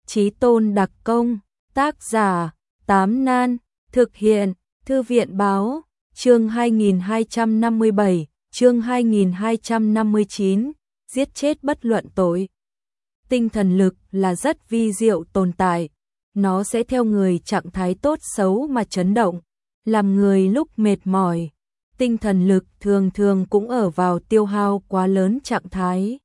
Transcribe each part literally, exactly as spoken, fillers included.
Chí Tôn đặc công, tác giả, Tám Nan, thực hiện, Thư viện báo, chương hai nghìn hai trăm năm mươi bảy, chương hai nghìn hai trăm năm mươi chín, giết chết bất luận tội. Tinh thần lực là rất vi diệu tồn tại, nó sẽ theo người trạng thái tốt xấu mà chấn động, làm người lúc mệt mỏi. Tinh thần lực thường thường cũng ở vào tiêu hao quá lớn trạng thái.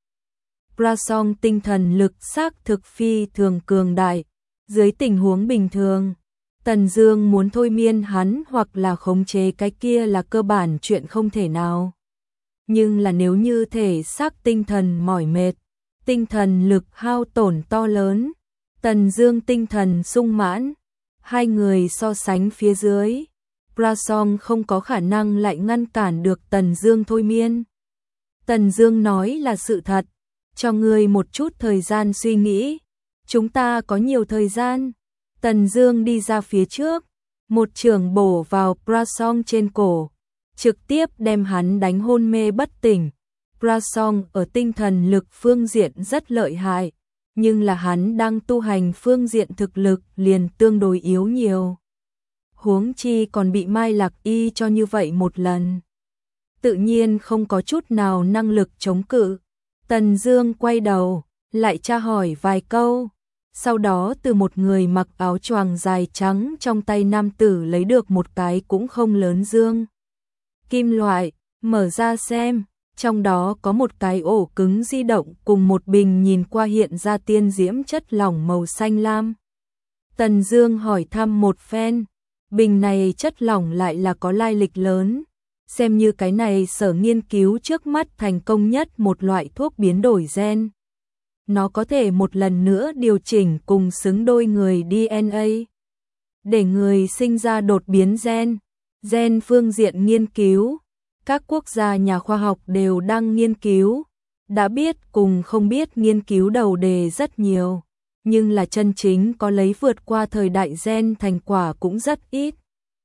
Prasong tinh thần lực xác thực phi thường cường đại, dưới tình huống bình thường, Tần Dương muốn thôi miên hắn hoặc là khống chế cái kia là cơ bản chuyện không thể nào. Nhưng là nếu như thể xác tinh thần mỏi mệt, tinh thần lực hao tổn to lớn, Tần Dương tinh thần sung mãn, hai người so sánh phía dưới, Prasong không có khả năng lại ngăn cản được Tần Dương thôi miên. Tần Dương nói là sự thật, cho ngươi một chút thời gian suy nghĩ, chúng ta có nhiều thời gian. Tần Dương đi ra phía trước, một chưởng bổ vào Prasong trên cổ, trực tiếp đem hắn đánh hôn mê bất tỉnh. Prasong ở tinh thần lực phương diện rất lợi hại, nhưng là hắn đang tu hành phương diện thực lực liền tương đối yếu nhiều. Huống chi còn bị Mai Lạc Y cho như vậy một lần, tự nhiên không có chút nào năng lực chống cự. Tần Dương quay đầu, lại tra hỏi vài câu, sau đó từ một người mặc áo choàng dài trắng trong tay nam tử lấy được một cái cũng không lớn dương kim loại, mở ra xem, trong đó có một cái ổ cứng di động cùng một bình nhìn qua hiện ra tiên diễm chất lỏng màu xanh lam. Tần Dương hỏi thăm một phen, bình này chất lỏng lại là có lai lịch lớn, xem như cái này sở nghiên cứu trước mắt thành công nhất một loại thuốc biến đổi gen. Nó có thể một lần nữa điều chỉnh cùng xứng đôi người đê en a, để người sinh ra đột biến gen. Gen phương diện nghiên cứu, các quốc gia nhà khoa học đều đang nghiên cứu, đã biết cùng không biết nghiên cứu đầu đề rất nhiều, nhưng là chân chính có lấy vượt qua thời đại gen thành quả cũng rất ít.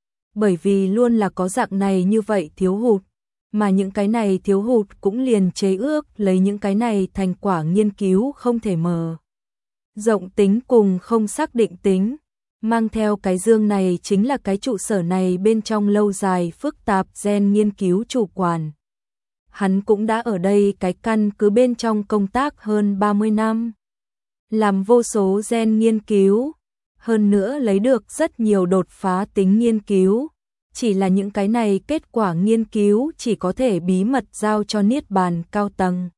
Bởi vì luôn là có dạng này như vậy thiếu hụt, mà những cái này thiếu hụt cũng liền chế ước lấy những cái này thành quả nghiên cứu không thể mở rộng tính cùng không xác định tính. Mang theo cái dương này chính là cái trụ sở này bên trong lâu dài phức tạp gen nghiên cứu chủ quản. Hắn cũng đã ở đây cái căn cứ bên trong công tác hơn ba mươi năm, làm vô số gen nghiên cứu, hơn nữa lấy được rất nhiều đột phá tính nghiên cứu. Chỉ là những cái này kết quả nghiên cứu chỉ có thể bí mật giao cho Niết Bàn cao tầng,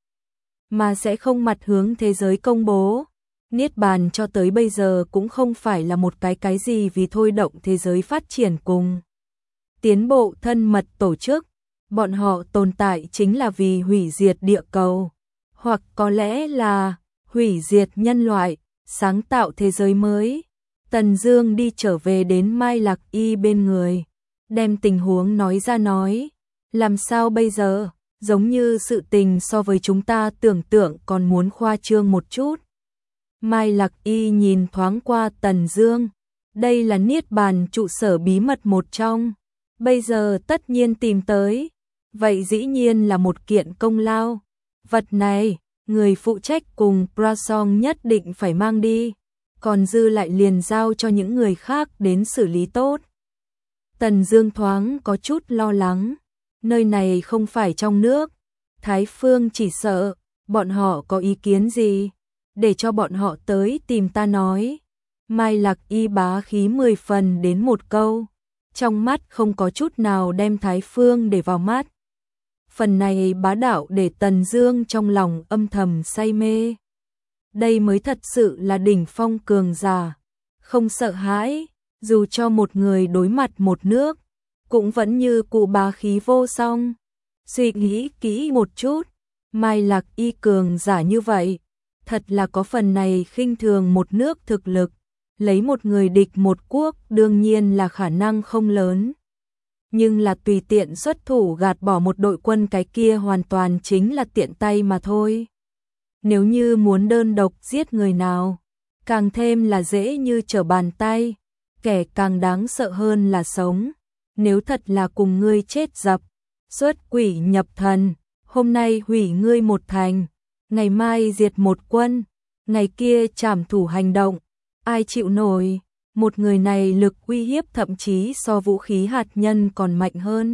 mà sẽ không mặt hướng thế giới công bố. Niết Bàn cho tới bây giờ cũng không phải là một cái cái gì vì thôi động thế giới phát triển cùng tiến bộ thân mật tổ chức, bọn họ tồn tại chính là vì hủy diệt địa cầu, hoặc có lẽ là hủy diệt nhân loại, sáng tạo thế giới mới. Tần Dương đi trở về đến Mai Lạc Y bên người, đem tình huống nói ra nói, làm sao bây giờ, giống như sự tình so với chúng ta tưởng tượng còn muốn khoa trương một chút. Mai Lạc Y nhìn thoáng qua Tần Dương, đây là Niết Bàn trụ sở bí mật một trong, bây giờ tất nhiên tìm tới, vậy dĩ nhiên là một kiện công lao. Vật này, người phụ trách cùng Prasong nhất định phải mang đi, còn dư lại liền giao cho những người khác đến xử lý tốt. Tần Dương thoáng có chút lo lắng, nơi này không phải trong nước, Thái Phương chỉ sợ bọn họ có ý kiến gì, để cho bọn họ tới tìm ta nói. Mai Lạc Y bá khí mười phần đến một câu, trong mắt không có chút nào đem Thái Phương để vào mắt. Phần này bá đạo để Tần Dương trong lòng âm thầm say mê. Đây mới thật sự là đỉnh phong cường giả, không sợ hãi, dù cho một người đối mặt một nước, cũng vẫn như cụ bá khí vô song. Suy nghĩ kỹ một chút, Mai Lạc Y cường giả như vậy, thật là có phần này khinh thường một nước thực lực, lấy một người địch một quốc đương nhiên là khả năng không lớn. Nhưng là tùy tiện xuất thủ gạt bỏ một đội quân cái kia hoàn toàn chính là tiện tay mà thôi. Nếu như muốn đơn độc giết người nào, càng thêm là dễ như trở bàn tay, kẻ càng đáng sợ hơn là sống. Nếu thật là cùng ngươi chết dập, xuất quỷ nhập thần, hôm nay hủy ngươi một thành, ngày mai diệt một quân, ngày kia trảm thủ hành động, ai chịu nổi, một người này lực uy hiếp thậm chí so vũ khí hạt nhân còn mạnh hơn.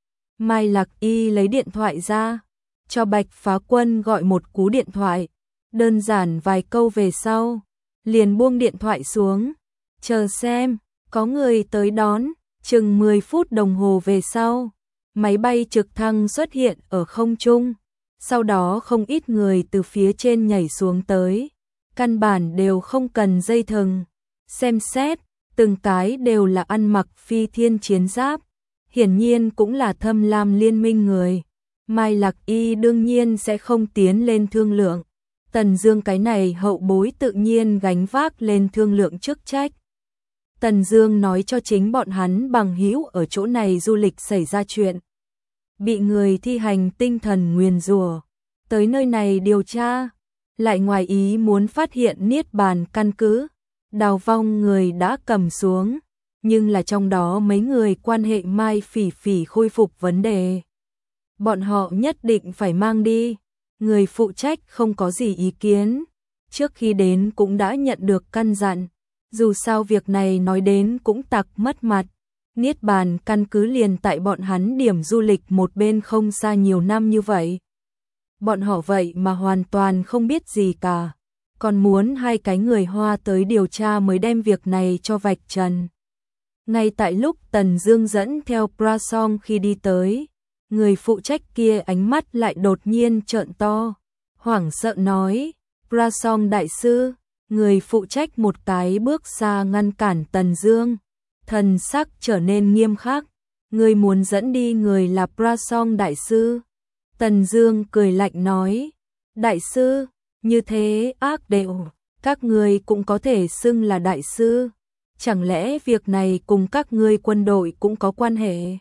Mai Lạc Y lấy điện thoại ra, cho Bạch Phá Quân gọi một cú điện thoại, đơn giản vài câu về sau, liền buông điện thoại xuống, chờ xem, có người tới đón, chừng mười phút đồng hồ về sau, máy bay trực thăng xuất hiện ở không trung, sau đó không ít người từ phía trên nhảy xuống tới, căn bản đều không cần dây thừng, xem xét, từng cái đều là ăn mặc phi thiên chiến giáp, hiển nhiên cũng là Thâm Lam liên minh người. Mai Lạc Y đương nhiên sẽ không tiến lên thương lượng. Tần Dương cái này hậu bối tự nhiên gánh vác lên thương lượng chức trách. Tần Dương nói cho chính bọn hắn bằng hữu ở chỗ này du lịch xảy ra chuyện, bị người thi hành tinh thần nguyền rủa, tới nơi này điều tra, lại ngoài ý muốn phát hiện niết bàn căn cứ, đào vong người đã cầm xuống, nhưng là trong đó mấy người quan hệ Mai Phỉ Phỉ khôi phục vấn đề. Bọn họ nhất định phải mang đi, người phụ trách không có gì ý kiến, trước khi đến cũng đã nhận được căn dặn, dù sao việc này nói đến cũng tặc mất mặt, niết bàn căn cứ liền tại bọn hắn điểm du lịch một bên không xa nhiều năm như vậy. Bọn họ vậy mà hoàn toàn không biết gì cả, còn muốn hai cái người Hoa tới điều tra mới đem việc này cho vạch trần. Ngay tại lúc Tần Dương dẫn theo Prasong khi đi tới, người phụ trách kia ánh mắt lại đột nhiên trợn to, hoảng sợ nói, Prasong đại sư, người phụ trách một cái bước xa ngăn cản Tần Dương, thần sắc trở nên nghiêm khắc, người muốn dẫn đi người là Prasong đại sư. Tần Dương cười lạnh nói, đại sư, như thế ác đều, các ngươi cũng có thể xưng là đại sư, chẳng lẽ việc này cùng các ngươi quân đội cũng có quan hệ?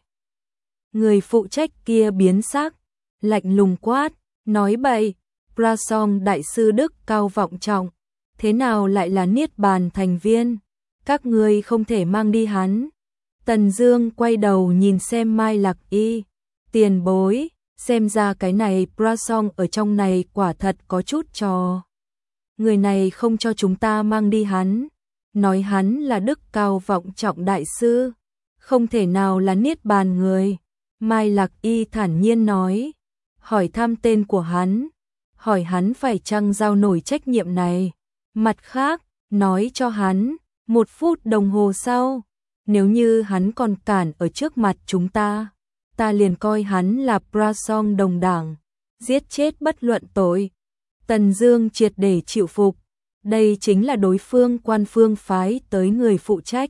Người phụ trách kia biến sắc, lạnh lùng quát, nói bậy, Prasong đại sư đức cao vọng trọng, thế nào lại là niết bàn thành viên, các ngươi không thể mang đi hắn. Tần Dương quay đầu nhìn xem Mai Lạc Y, tiền bối, xem ra cái này Prasong ở trong này quả thật có chút trò. Người này không cho chúng ta mang đi hắn, nói hắn là đức cao vọng trọng đại sư, không thể nào là niết bàn người. Mai Lạc Y thản nhiên nói, hỏi thăm tên của hắn, hỏi hắn phải chăng giao nổi trách nhiệm này. Mặt khác, nói cho hắn, một phút đồng hồ sau, nếu như hắn còn cản ở trước mặt chúng ta, ta liền coi hắn là Prasong đồng đảng, giết chết bất luận tội. Tần Dương triệt để chịu phục, đây chính là đối phương quan phương phái tới người phụ trách.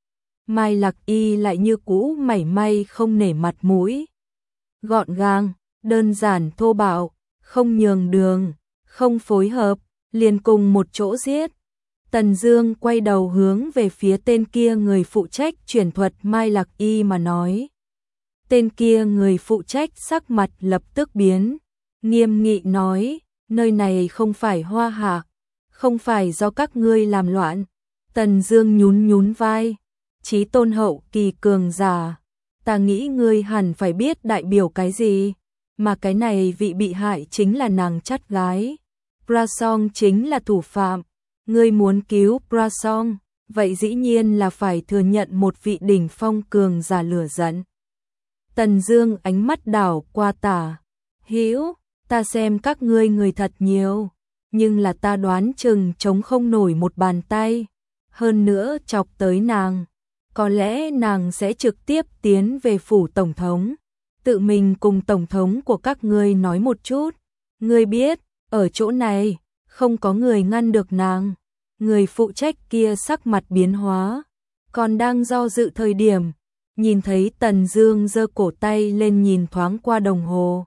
Mai Lạc Y lại như cũ mảy may không nể mặt mũi. Gọn gàng, đơn giản thô bạo, không nhường đường, không phối hợp, liền cùng một chỗ giết. Tần Dương quay đầu hướng về phía tên kia người phụ trách truyền thuật Mai Lạc Y mà nói. Tên kia người phụ trách sắc mặt lập tức biến, nghiêm nghị nói, nơi này không phải Hoa Hạ, không phải do các ngươi làm loạn. Tần Dương nhún nhún vai, chí tôn hậu kỳ cường giả, ta nghĩ ngươi hẳn phải biết đại biểu cái gì, mà cái này vị bị hại chính là nàng chắt gái. Prasong chính là thủ phạm, ngươi muốn cứu Prasong, vậy dĩ nhiên là phải thừa nhận một vị đỉnh phong cường giả lửa giận. Tần Dương ánh mắt đảo qua Tả Hữu, ta xem các ngươi người thật nhiều, nhưng là ta đoán chừng chống không nổi một bàn tay, hơn nữa chọc tới nàng, có lẽ nàng sẽ trực tiếp tiến về phủ tổng thống, tự mình cùng tổng thống của các ngươi nói một chút. Ngươi biết, ở chỗ này không có người ngăn được nàng. Người phụ trách kia sắc mặt biến hóa, còn đang do dự thời điểm, nhìn thấy Tần Dương giơ cổ tay lên nhìn thoáng qua đồng hồ.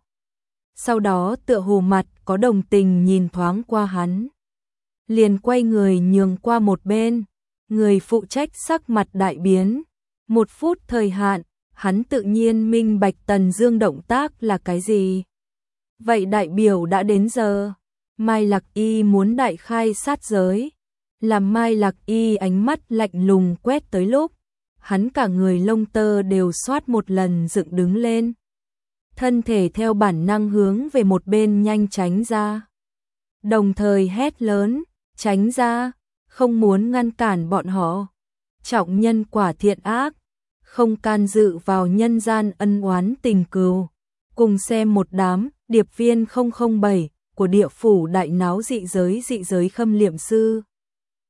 Sau đó tựa hồ mặt có đồng tình nhìn thoáng qua hắn, liền quay người nhường qua một bên. Người phụ trách sắc mặt đại biến, một phút thời hạn, hắn tự nhiên minh bạch Tần Dương động tác là cái gì. Vậy đại biểu đã đến giờ, Mai Lạc Y muốn đại khai sát giới, làm Mai Lạc Y ánh mắt lạnh lùng quét tới lúc, hắn cả người lông tơ đều xoát một lần dựng đứng lên. Thân thể theo bản năng hướng về một bên nhanh tránh ra. Đồng thời hét lớn, tránh ra, không muốn ngăn cản bọn họ. Trọng nhân quả thiện ác, không can dự vào nhân gian ân oán tình cừu. Cùng xem một đám điệp viên không không bảy của địa phủ đại náo dị giới dị giới Khâm Liệm Sư.